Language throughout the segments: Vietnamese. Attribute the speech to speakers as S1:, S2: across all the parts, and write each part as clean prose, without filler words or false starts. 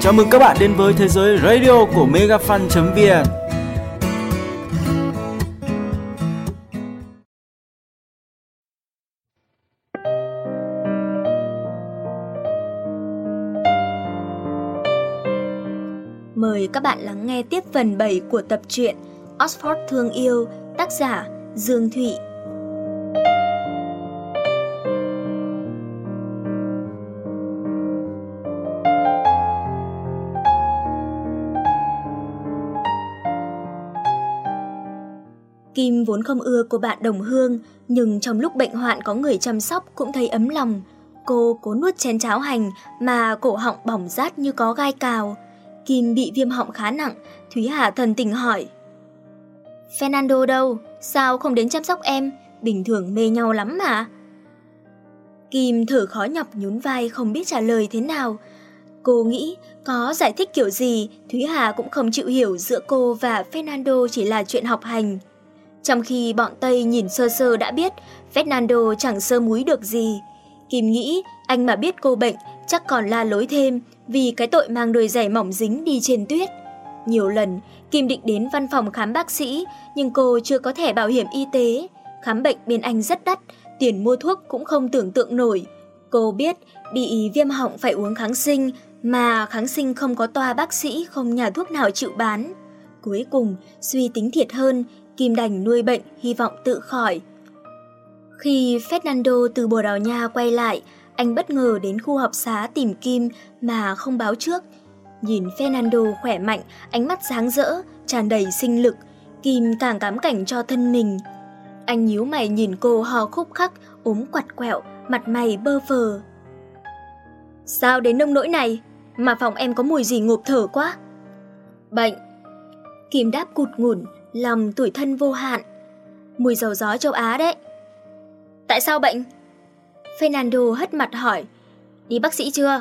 S1: Chào mừng các bạn đến với thế giới radio của megafan.vn.
S2: Mời các bạn lắng nghe tiếp phần 7 của tập truyện Oxford Thương Yêu, tác giả Dương Thụy. Kim vốn không ưa cô bạn đồng hương, nhưng trong lúc bệnh hoạn có người chăm sóc cũng thấy ấm lòng. Cô cố nuốt chén cháo hành mà cổ họng bỏng rát như có gai cào. Kim bị viêm họng khá nặng, Thúy Hà thần tình hỏi: Fernando đâu? Sao không đến chăm sóc em? Bình thường mê nhau lắm mà. Kim thở khó nhọc nhún vai không biết trả lời thế nào. Cô nghĩ có giải thích kiểu gì, Thúy Hà cũng không chịu hiểu giữa cô và Fernando chỉ là chuyện học hành. Trong khi bọn Tây nhìn sơ sơ đã biết Fernando chẳng sơ múi được gì. Kim nghĩ anh mà biết cô bệnh chắc còn la lối thêm vì cái tội mang đôi giày mỏng dính đi trên tuyết. Nhiều lần Kim định đến văn phòng khám bác sĩ, nhưng cô chưa có thẻ bảo hiểm y tế. Khám bệnh bên anh rất đắt, tiền mua thuốc cũng không tưởng tượng nổi. Cô biết bị viêm họng phải uống kháng sinh, mà kháng sinh không có toa bác sĩ, không nhà thuốc nào chịu bán. Cuối cùng suy tính thiệt hơn, Kim đành nuôi bệnh, hy vọng tự khỏi. Khi Fernando từ Bồ Đào Nha quay lại, anh bất ngờ đến khu học xá tìm Kim mà không báo trước. Nhìn Fernando khỏe mạnh, ánh mắt sáng rỡ, tràn đầy sinh lực, Kim càng cám cảnh cho thân mình. Anh nhíu mày nhìn cô hò khúc khắc, ốm quặt quẹo, mặt mày bơ phờ. Sao đến nông nỗi này? Mà phòng em có mùi gì ngộp thở quá. Bệnh. Kim đáp cụt ngủn, lòng tủi thân vô hạn. Mùi dầu gió châu Á đấy. Tại sao bệnh? Fernando hất mặt hỏi. Đi bác sĩ chưa?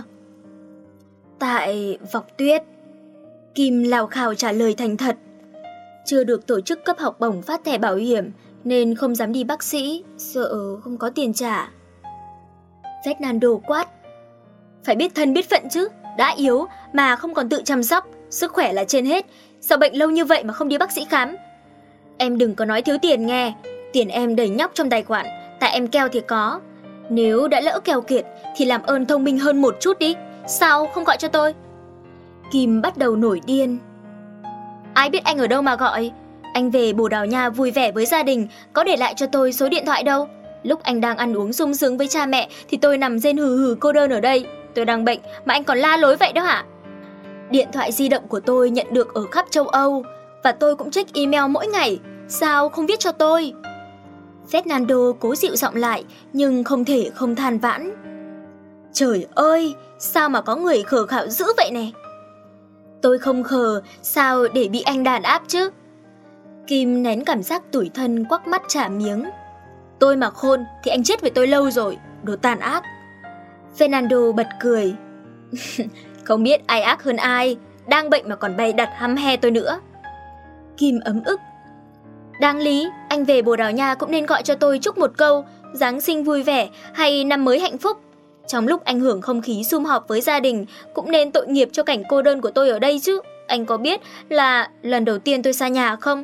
S2: Tại Vọc Tuyết. Kim lào khào trả lời thành thật. Chưa được tổ chức cấp học bổng phát thẻ bảo hiểm nên không dám đi bác sĩ, sợ không có tiền trả. Fernando quát. Phải biết thân biết phận chứ, đã yếu mà không còn tự chăm sóc, sức khỏe là trên hết. Sao bệnh lâu như vậy mà không đi bác sĩ khám? Em đừng có nói thiếu tiền nghe, tiền em đầy nhóc trong tài khoản, tại em keo thì có. Nếu đã lỡ keo kiệt thì làm ơn thông minh hơn một chút đi, sao không gọi cho tôi? Kim bắt đầu nổi điên. Ai biết anh ở đâu mà gọi? Anh về Bồ Đào Nha vui vẻ với gia đình, có để lại cho tôi số điện thoại đâu. Lúc anh đang ăn uống sung sướng với cha mẹ thì tôi nằm rên hừ hừ cô đơn ở đây. Tôi đang bệnh mà anh còn la lối vậy đó hả? Điện thoại di động của tôi nhận được ở khắp châu Âu, và tôi cũng check email mỗi ngày. Sao không viết cho tôi? Fernando cố dịu giọng lại, nhưng không thể không than vãn. Trời ơi, sao mà có người khờ khạo dữ vậy nè? Tôi không khờ, sao để bị anh đàn áp chứ? Kim nén cảm giác tủi thân quắc mắt trả miếng. Tôi mà khôn thì anh chết với tôi lâu rồi, đồ tàn ác. Fernando bật cười. Không biết ai ác hơn ai, đang bệnh mà còn bày đặt hăm he tôi nữa. Kim ấm ức. Đáng lý, anh về Bồ Đào Nha cũng nên gọi cho tôi chúc một câu Giáng sinh vui vẻ hay năm mới hạnh phúc. Trong lúc anh hưởng không khí sum họp với gia đình, cũng nên tội nghiệp cho cảnh cô đơn của tôi ở đây chứ. Anh có biết là lần đầu tiên tôi xa nhà không?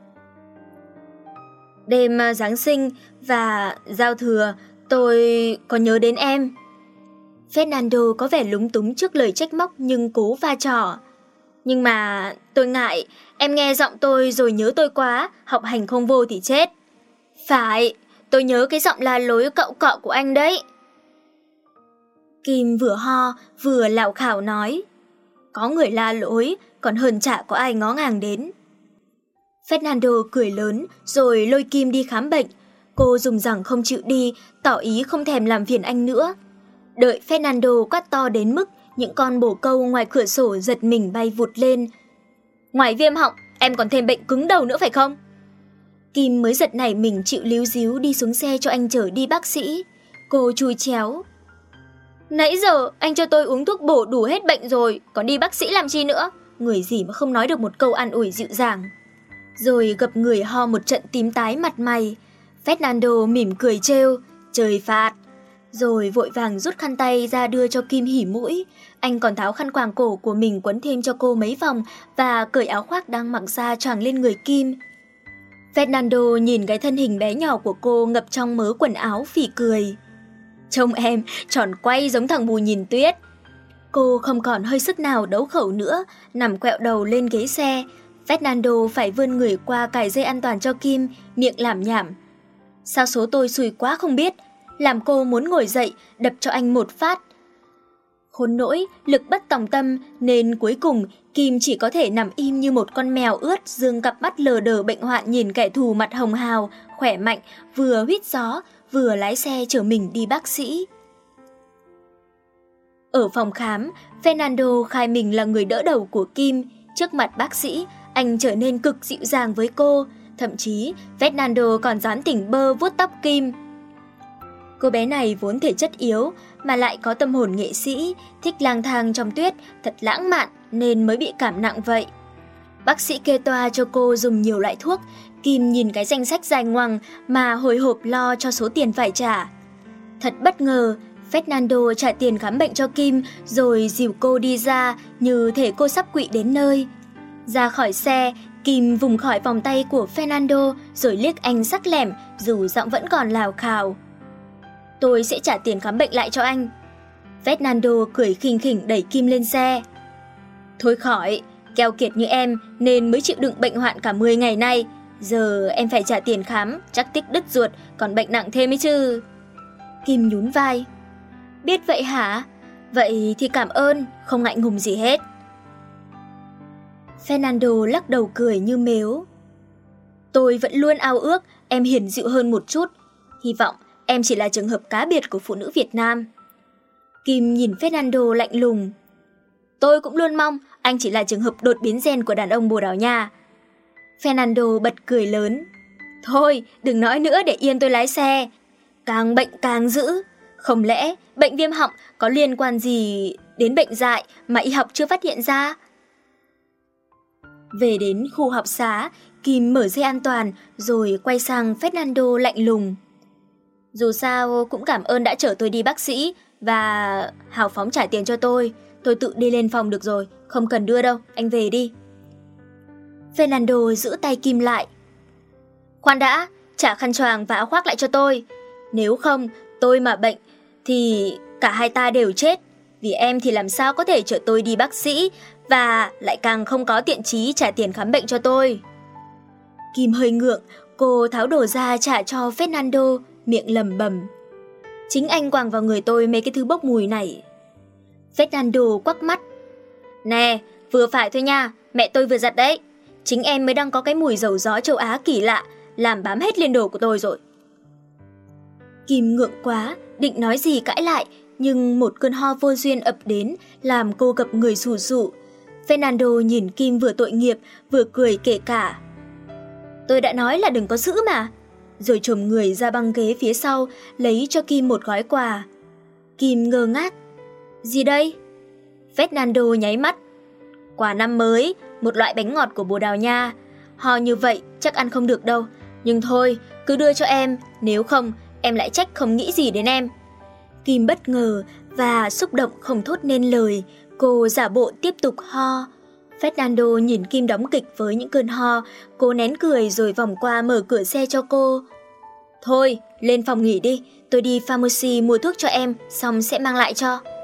S2: Đêm Giáng sinh và giao thừa, tôi có nhớ đến em. Fernando có vẻ lúng túng trước lời trách móc nhưng cố va trò. Nhưng mà tôi ngại, em nghe giọng tôi rồi nhớ tôi quá, học hành không vô thì chết. Phải, tôi nhớ cái giọng la lối cậu cọ của anh đấy. Kim vừa ho vừa lảo khảo nói. Có người la lối, còn hơn chả có ai ngó ngàng đến. Fernando cười lớn rồi lôi Kim đi khám bệnh. Cô dùng rằng không chịu đi, tỏ ý không thèm làm phiền anh nữa. Đợi Fernando quát to đến mức những con bồ câu ngoài cửa sổ giật mình bay vụt lên. Ngoài viêm họng, em còn thêm bệnh cứng đầu nữa phải không? Kim mới giật nảy mình chịu líu díu đi xuống xe cho anh chở đi bác sĩ. Cô chui chéo. Nãy giờ anh cho tôi uống thuốc bổ đủ hết bệnh rồi, còn đi bác sĩ làm chi nữa? Người gì mà không nói được một câu an ủi dịu dàng. Rồi gặp người ho một trận tím tái mặt mày. Fernando mỉm cười trêu. Trời phạt. rồi vội vàng rút khăn tay ra đưa cho Kim hỉ mũi. Anh còn tháo khăn quàng cổ của mình quấn thêm cho cô mấy vòng và cởi áo khoác đang mặc ra choàng lên người Kim. Fernando nhìn cái thân hình bé nhỏ của cô ngập trong mớ quần áo phì cười. Trông em tròn quay giống thằng Bù Nhìn Tuyết. Cô không còn hơi sức nào đấu khẩu nữa, nằm quẹo đầu lên ghế xe. Fernando phải vươn người qua cài dây an toàn cho Kim, miệng lảm nhảm. Sao số tôi xui quá không biết, làm cô muốn ngồi dậy, đập cho anh một phát. Khốn nỗi, lực bất tòng tâm nên cuối cùng Kim chỉ có thể nằm im như một con mèo ướt, dương cặp mắt lờ đờ bệnh hoạn nhìn kẻ thù mặt hồng hào, khỏe mạnh, vừa huýt gió, vừa lái xe chở mình đi bác sĩ. Ở phòng khám, Fernando khai mình là người đỡ đầu của Kim. Trước mặt bác sĩ, anh trở nên cực dịu dàng với cô. Thậm chí, Fernando còn dám tỉnh bơ vuốt tóc Kim. Cô bé này vốn thể chất yếu, mà lại có tâm hồn nghệ sĩ, thích lang thang trong tuyết, thật lãng mạn nên mới bị cảm nặng vậy. Bác sĩ kê toa cho cô dùng nhiều loại thuốc. Kim nhìn cái danh sách dài ngoằng mà hồi hộp lo cho số tiền phải trả. Thật bất ngờ, Fernando trả tiền khám bệnh cho Kim rồi dìu cô đi ra như thể cô sắp quỵ đến nơi. Ra khỏi xe, Kim vùng khỏi vòng tay của Fernando rồi liếc anh sắc lẻm dù giọng vẫn còn lào khào. Tôi sẽ trả tiền khám bệnh lại cho anh. Fernando cười khinh khỉnh đẩy Kim lên xe. Thôi khỏi, keo kiệt như em nên mới chịu đựng bệnh hoạn cả 10 ngày nay. Giờ em phải trả tiền khám, chắc tích đứt ruột, còn bệnh nặng thêm ấy chứ. Kim nhún vai. Biết vậy hả? Vậy thì cảm ơn, không ngại ngùng gì hết. Fernando lắc đầu cười như mếu. Tôi vẫn luôn ao ước em hiền dịu hơn một chút. Hy vọng em chỉ là trường hợp cá biệt của phụ nữ Việt Nam. Kim nhìn Fernando lạnh lùng. Tôi cũng luôn mong anh chỉ là trường hợp đột biến gen của đàn ông Bồ Đào Nha. Fernando bật cười lớn. Thôi, đừng nói nữa để yên tôi lái xe. Càng bệnh càng dữ. Không lẽ bệnh viêm họng có liên quan gì đến bệnh dại mà y học chưa phát hiện ra? Về đến khu học xá, Kim mở dây an toàn rồi quay sang Fernando lạnh lùng. Dù sao cũng cảm ơn đã chở tôi đi bác sĩ và hào phóng trả tiền cho tôi. Tôi tự đi lên phòng được rồi, không cần đưa đâu, anh về đi. Fernando giữ tay Kim lại. Khoan đã, trả khăn choàng và áo khoác lại cho tôi. Nếu không, tôi mà bệnh thì cả hai ta đều chết. Vì em thì làm sao có thể chở tôi đi bác sĩ và lại càng không có tiện chí trả tiền khám bệnh cho tôi. Kim hơi ngượng, cô tháo đồ ra trả cho Fernando, miệng lẩm bẩm. Chính anh quàng vào người tôi mấy cái thứ bốc mùi này. Fernando quắc mắt. Nè, vừa phải thôi nha, mẹ tôi vừa giặt đấy. Chính em mới đang có cái mùi dầu gió châu Á kỳ lạ, làm bám hết lên đồ của tôi rồi. Kim ngượng quá, định nói gì cãi lại, nhưng một cơn ho vô duyên ập đến, làm cô gập người sù sụ. Fernando nhìn Kim vừa tội nghiệp, vừa cười kể cả. Tôi đã nói là đừng có giữ mà. Rồi chồm người ra băng ghế phía sau, lấy cho Kim một gói quà. Kim ngơ ngác. Gì đây? Fernando nháy mắt. Quà năm mới, một loại bánh ngọt của Bồ Đào Nha. Ho như vậy chắc ăn không được đâu. Nhưng thôi, cứ đưa cho em, nếu không em lại trách không nghĩ gì đến em. Kim bất ngờ và xúc động không thốt nên lời. Cô giả bộ tiếp tục ho. Fernando nhìn Kim đóng kịch với những cơn ho. Cô nén cười rồi vòng qua mở cửa xe cho cô. Thôi, lên phòng nghỉ đi. Tôi đi pharmacy mua thuốc cho em, xong sẽ mang lại cho.